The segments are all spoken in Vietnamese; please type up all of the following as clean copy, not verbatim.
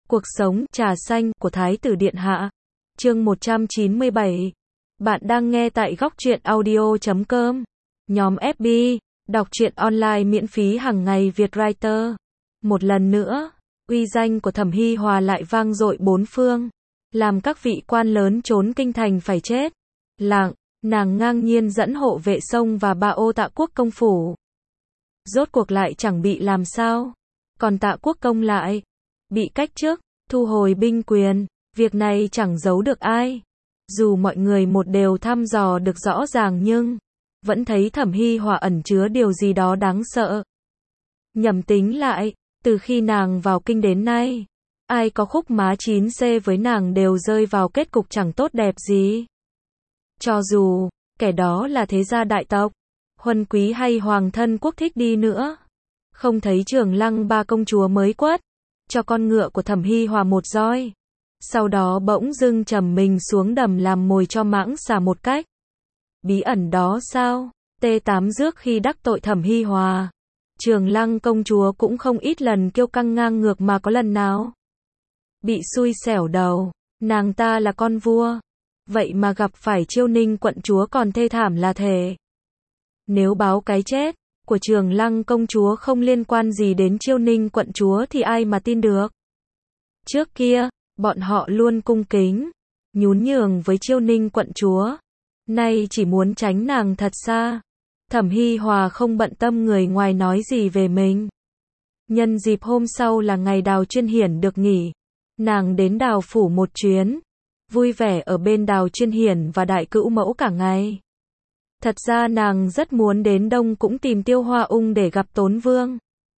Cuộc sống trà xanh của Thái tử Điện Hạ. Chương 197. Bạn đang nghe tại góc truyện audio.com. Nhóm FB, đọc truyện online miễn phí hàng ngày Việt Writer. Một lần nữa, uy danh của Thẩm Hi Hòa lại vang dội bốn phương, làm các vị quan lớn trốn kinh thành phải chết lặng. Nàng ngang nhiên dẫn hộ vệ sông và ba ô Tạ Quốc công phủ. Rốt cuộc lại chẳng bị làm sao, còn Tạ Quốc công lại bị cách chức, thu hồi binh quyền. Việc này chẳng giấu được ai. Dù mọi người một đều thăm dò được rõ ràng nhưng vẫn thấy Thẩm Hi Hòa ẩn chứa điều gì đó đáng sợ. Nhẩm tính lại, từ khi nàng vào kinh đến nay, ai có khúc má 9C với nàng đều rơi vào kết cục chẳng tốt đẹp gì. Cho dù kẻ đó là thế gia đại tộc, huân quý hay hoàng thân quốc thích đi nữa, không thấy Trường Lăng ba công chúa mới quất cho con ngựa của Thẩm Hi Hòa một roi, sau đó bỗng dưng trầm mình xuống đầm làm mồi cho mãng xà một cách bí ẩn đó sao? T8 rước khi đắc tội Thẩm Hi Hòa, Trường Lăng công chúa cũng không ít lần kiêu căng ngang ngược mà có lần nào bị xui xẻo đầu. Nàng ta là con vua, vậy mà gặp phải Chiêu Ninh quận chúa còn thê thảm là thể. Nếu báo cái chết của Trường Lăng công chúa không liên quan gì đến Chiêu Ninh quận chúa thì ai mà tin được. Trước kia, bọn họ luôn cung kính, nhún nhường với Chiêu Ninh quận chúa, nay chỉ muốn tránh nàng thật xa. Thẩm Hi Hòa không bận tâm người ngoài nói gì về mình. Nhân dịp hôm sau là ngày Đào Chuyên Hiển được nghỉ, nàng đến Đào phủ một chuyến, vui vẻ ở bên Đào Chuyên Hiển và Đại Cữu Mẫu cả ngày. Thật ra nàng rất muốn đến Đông cũng tìm Tiêu Hoa Ung để gặp Tốn Vương,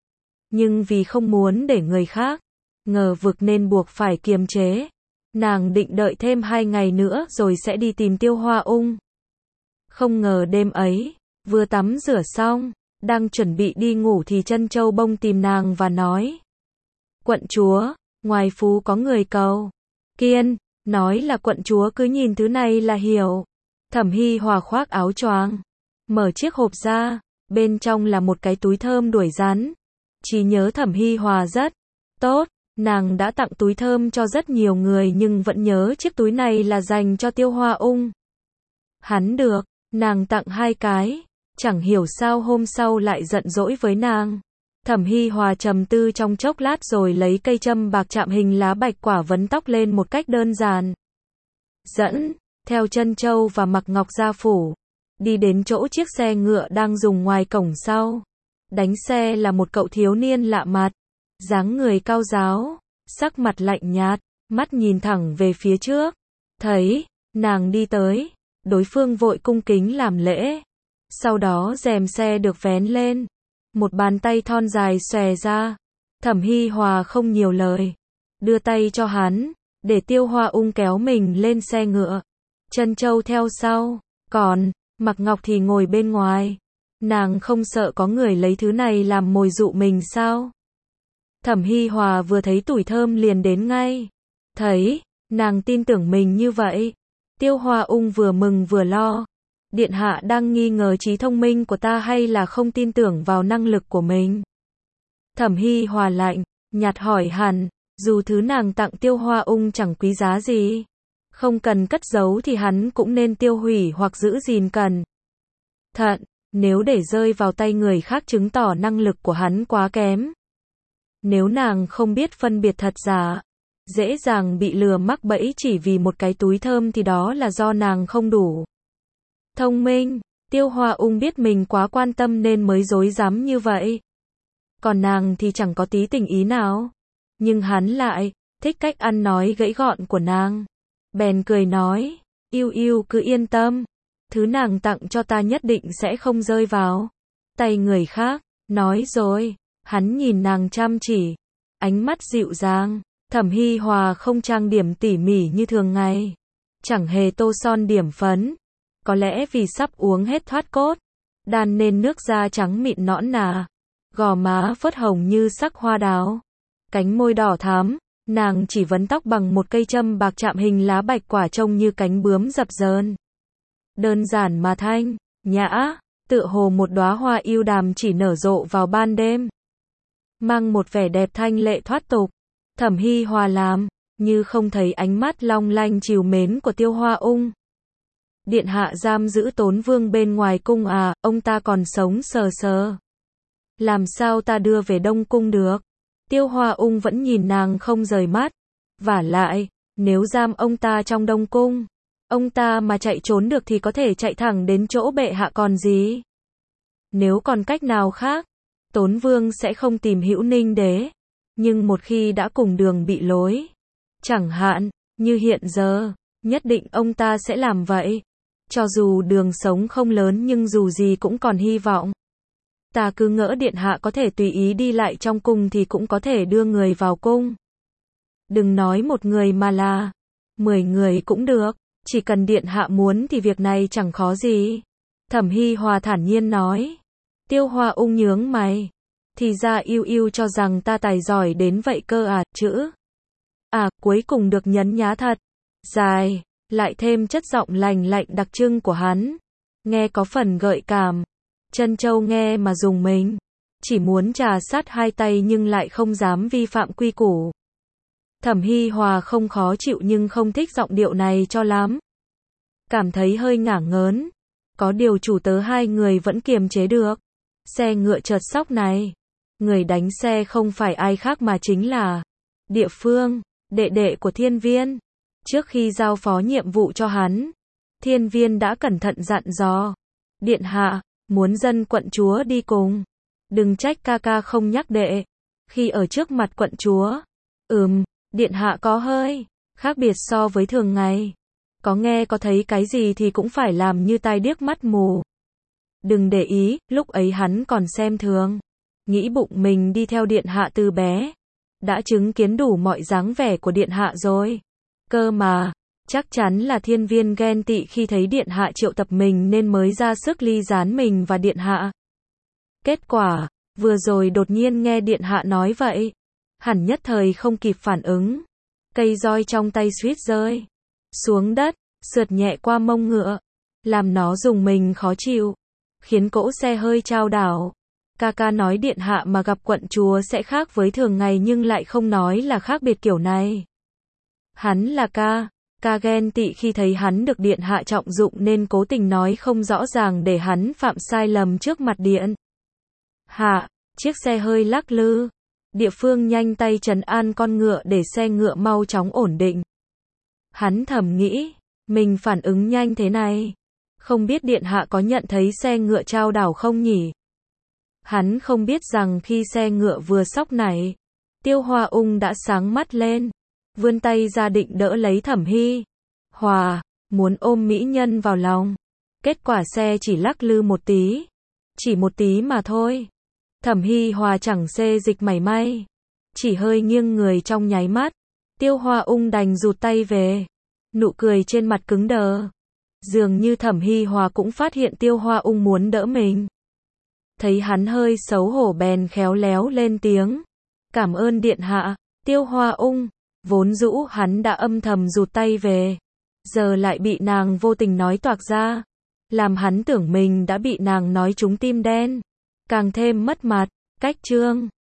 nhưng vì không muốn để người khác ngờ vực nên buộc phải kiềm chế. Nàng định đợi thêm 2 ngày nữa rồi sẽ đi tìm Tiêu Hoa Ung. Không ngờ đêm ấy, vừa tắm rửa xong, đang chuẩn bị đi ngủ thì Trân Châu Bông tìm nàng và nói: "Quận chúa, ngoài phú có người cầu kiên." Nói là quận chúa cứ nhìn thứ này là hiểu. Thẩm Hi Hòa khoác áo choàng, mở chiếc hộp ra, bên trong là một cái túi thơm đuổi rắn. Trí nhớ Thẩm Hi Hòa rất tốt, nàng đã tặng túi thơm cho rất nhiều người nhưng vẫn nhớ chiếc túi này là dành cho Tiêu Hoa Ung. Hắn được nàng tặng 2 cái, chẳng hiểu sao hôm sau lại giận dỗi với nàng. Thẩm Hi Hòa trầm tư trong chốc lát rồi lấy cây châm bạc chạm hình lá bạch quả vấn tóc lên một cách đơn giản. Dẫn theo Trân Châu và Mặc Ngọc ra phủ, đi đến chỗ chiếc xe ngựa đang dùng ngoài cổng sau. Đánh xe là một cậu thiếu niên lạ mặt, dáng người cao ráo, sắc mặt lạnh nhạt, mắt nhìn thẳng về phía trước. Thấy nàng đi tới, đối phương vội cung kính làm lễ. Sau đó rèm xe được vén lên, một bàn tay thon dài xòe ra. Thẩm Hi Hòa không nhiều lời, đưa tay cho hắn, để Tiêu Hoa Ung kéo mình lên xe ngựa. Trân Châu theo sau, còn Mặc Ngọc thì ngồi bên ngoài. Nàng không sợ có người lấy thứ này làm mồi dụ mình sao? Thẩm Hi Hòa vừa thấy túi thơm liền đến ngay. Thấy nàng tin tưởng mình như vậy, Tiêu Hoa Ung vừa mừng vừa lo. Điện hạ đang nghi ngờ trí thông minh của ta hay là không tin tưởng vào năng lực của mình? Thẩm Hi Hòa lạnh nhạt hỏi hẳn, dù thứ nàng tặng Tiêu Hoa Ung chẳng quý giá gì, không cần cất giấu thì hắn cũng nên tiêu hủy hoặc giữ gìn cẩn thận, nếu để rơi vào tay người khác chứng tỏ năng lực của hắn quá kém. Nếu nàng không biết phân biệt thật giả, dễ dàng bị lừa mắc bẫy chỉ vì một cái túi thơm thì đó là do nàng không đủ thông minh. Tiêu Hoa Ung biết mình quá quan tâm nên mới rối rắm như vậy. Còn nàng thì chẳng có tí tình ý nào. Nhưng hắn lại thích cách ăn nói gãy gọn của nàng. Bèn cười nói: "Yêu yêu cứ yên tâm, thứ nàng tặng cho ta nhất định sẽ không rơi vào tay người khác." Nói rồi, hắn nhìn nàng chăm chỉ, ánh mắt dịu dàng. Thẩm Hi Hòa không trang điểm tỉ mỉ như thường ngày, chẳng hề tô son điểm phấn. Có lẽ vì sắp uống hết thoát cốt, đan nên nước da trắng mịn nõn nà, gò má phớt hồng như sắc hoa đào, cánh môi đỏ thắm. Nàng chỉ vấn tóc bằng một cây châm bạc chạm hình lá bạch quả trông như cánh bướm dập dờn. Đơn giản mà thanh nhã, tựa hồ một đóa hoa ưu đàm chỉ nở rộ vào ban đêm, mang một vẻ đẹp thanh lệ thoát tục. Thẩm Hi Hòa làm như không thấy ánh mắt long lanh trìu mến của Tiêu Hoa Ung. Điện hạ giam giữ Tốn Vương bên ngoài cung à, ông ta còn sống sờ sờ. Làm sao ta đưa về Đông Cung được? Tiêu Hoa Ung vẫn nhìn nàng không rời mắt. Vả lại, nếu giam ông ta trong Đông Cung, ông ta mà chạy trốn được thì có thể chạy thẳng đến chỗ bệ hạ còn gì. Nếu còn cách nào khác, Tốn Vương sẽ không tìm Hữu Ninh đế. Nhưng một khi đã cùng đường bị lối, chẳng hạn, như hiện giờ, nhất định ông ta sẽ làm vậy. Cho dù đường sống không lớn nhưng dù gì cũng còn hy vọng. Ta cứ ngỡ điện hạ có thể tùy ý đi lại trong cung thì cũng có thể đưa người vào cung. Đừng nói một người mà là 10 người cũng được, chỉ cần điện hạ muốn thì việc này chẳng khó gì. Thẩm Hi Hòa thản nhiên nói. Tiêu Hoa Ung nhướng mày. Thì ra yêu yêu cho rằng ta tài giỏi đến vậy cơ à, chữ. À, cuối cùng được nhấn nhá thật. Dài, lại thêm chất giọng lành lạnh đặc trưng của hắn. Nghe có phần gợi cảm. Trân Châu nghe mà dùng mình. Chỉ muốn trà sát hai tay nhưng lại không dám vi phạm quy củ. Thẩm Hi Hòa không khó chịu nhưng không thích giọng điệu này cho lắm. Cảm thấy hơi ngả ngớn. Có điều chủ tớ hai người vẫn kiềm chế được. Xe ngựa chợt sóc này. Người đánh xe không phải ai khác mà chính là Địa Phương, đệ đệ của Thiên Viên. Trước khi giao phó nhiệm vụ cho hắn, Thiên Viên đã cẩn thận dặn dò. Điện hạ, muốn dân quận chúa đi cùng. Đừng trách ca ca không nhắc đệ. Khi ở trước mặt quận chúa. Điện hạ có hơi khác biệt so với thường ngày. Có nghe có thấy cái gì thì cũng phải làm như tai điếc mắt mù. Đừng để ý, lúc ấy hắn còn xem thường. Nghĩ bụng mình đi theo điện hạ từ bé. Đã chứng kiến đủ mọi dáng vẻ của điện hạ rồi. Cơ mà, chắc chắn là Thiên Viên ghen tị khi thấy điện hạ triệu tập mình nên mới ra sức ly gián mình và điện hạ. Kết quả, vừa rồi đột nhiên nghe điện hạ nói vậy. Hẳn nhất thời không kịp phản ứng. Cây roi trong tay suýt rơi xuống đất, sượt nhẹ qua mông ngựa. Làm nó rùng mình khó chịu. Khiến cỗ xe hơi chao đảo. Ca ca nói điện hạ mà gặp quận chúa sẽ khác với thường ngày nhưng lại không nói là khác biệt kiểu này. Hắn là ca ghen tị khi thấy hắn được điện hạ trọng dụng nên cố tình nói không rõ ràng để hắn phạm sai lầm trước mặt điện hạ. Chiếc xe hơi lắc lư. Địa Phương nhanh tay trấn an con ngựa để xe ngựa mau chóng ổn định. Hắn thầm nghĩ, mình phản ứng nhanh thế này. Không biết điện hạ có nhận thấy xe ngựa chao đảo không nhỉ? Hắn không biết rằng khi xe ngựa vừa sóc nảy, Tiêu Hoa Ung đã sáng mắt lên. Vươn tay ra định đỡ lấy Thẩm Hi Hòa, muốn ôm mỹ nhân vào lòng. Kết quả xe chỉ lắc lư một tí. Chỉ một tí mà thôi. Thẩm Hi Hòa chẳng xê dịch mảy may. Chỉ hơi nghiêng người trong nháy mắt. Tiêu Hoa Ung đành rụt tay về. Nụ cười trên mặt cứng đờ. Dường như Thẩm Hi Hòa cũng phát hiện Tiêu Hoa Ung muốn đỡ mình. Thấy hắn hơi xấu hổ bèn khéo léo lên tiếng. Cảm ơn điện hạ. Tiêu Hoa Ung, vốn dũ hắn đã âm thầm rụt tay về. Giờ lại bị nàng vô tình nói toạc ra. Làm hắn tưởng mình đã bị nàng nói trúng tim đen. Càng thêm mất mặt. Cách chương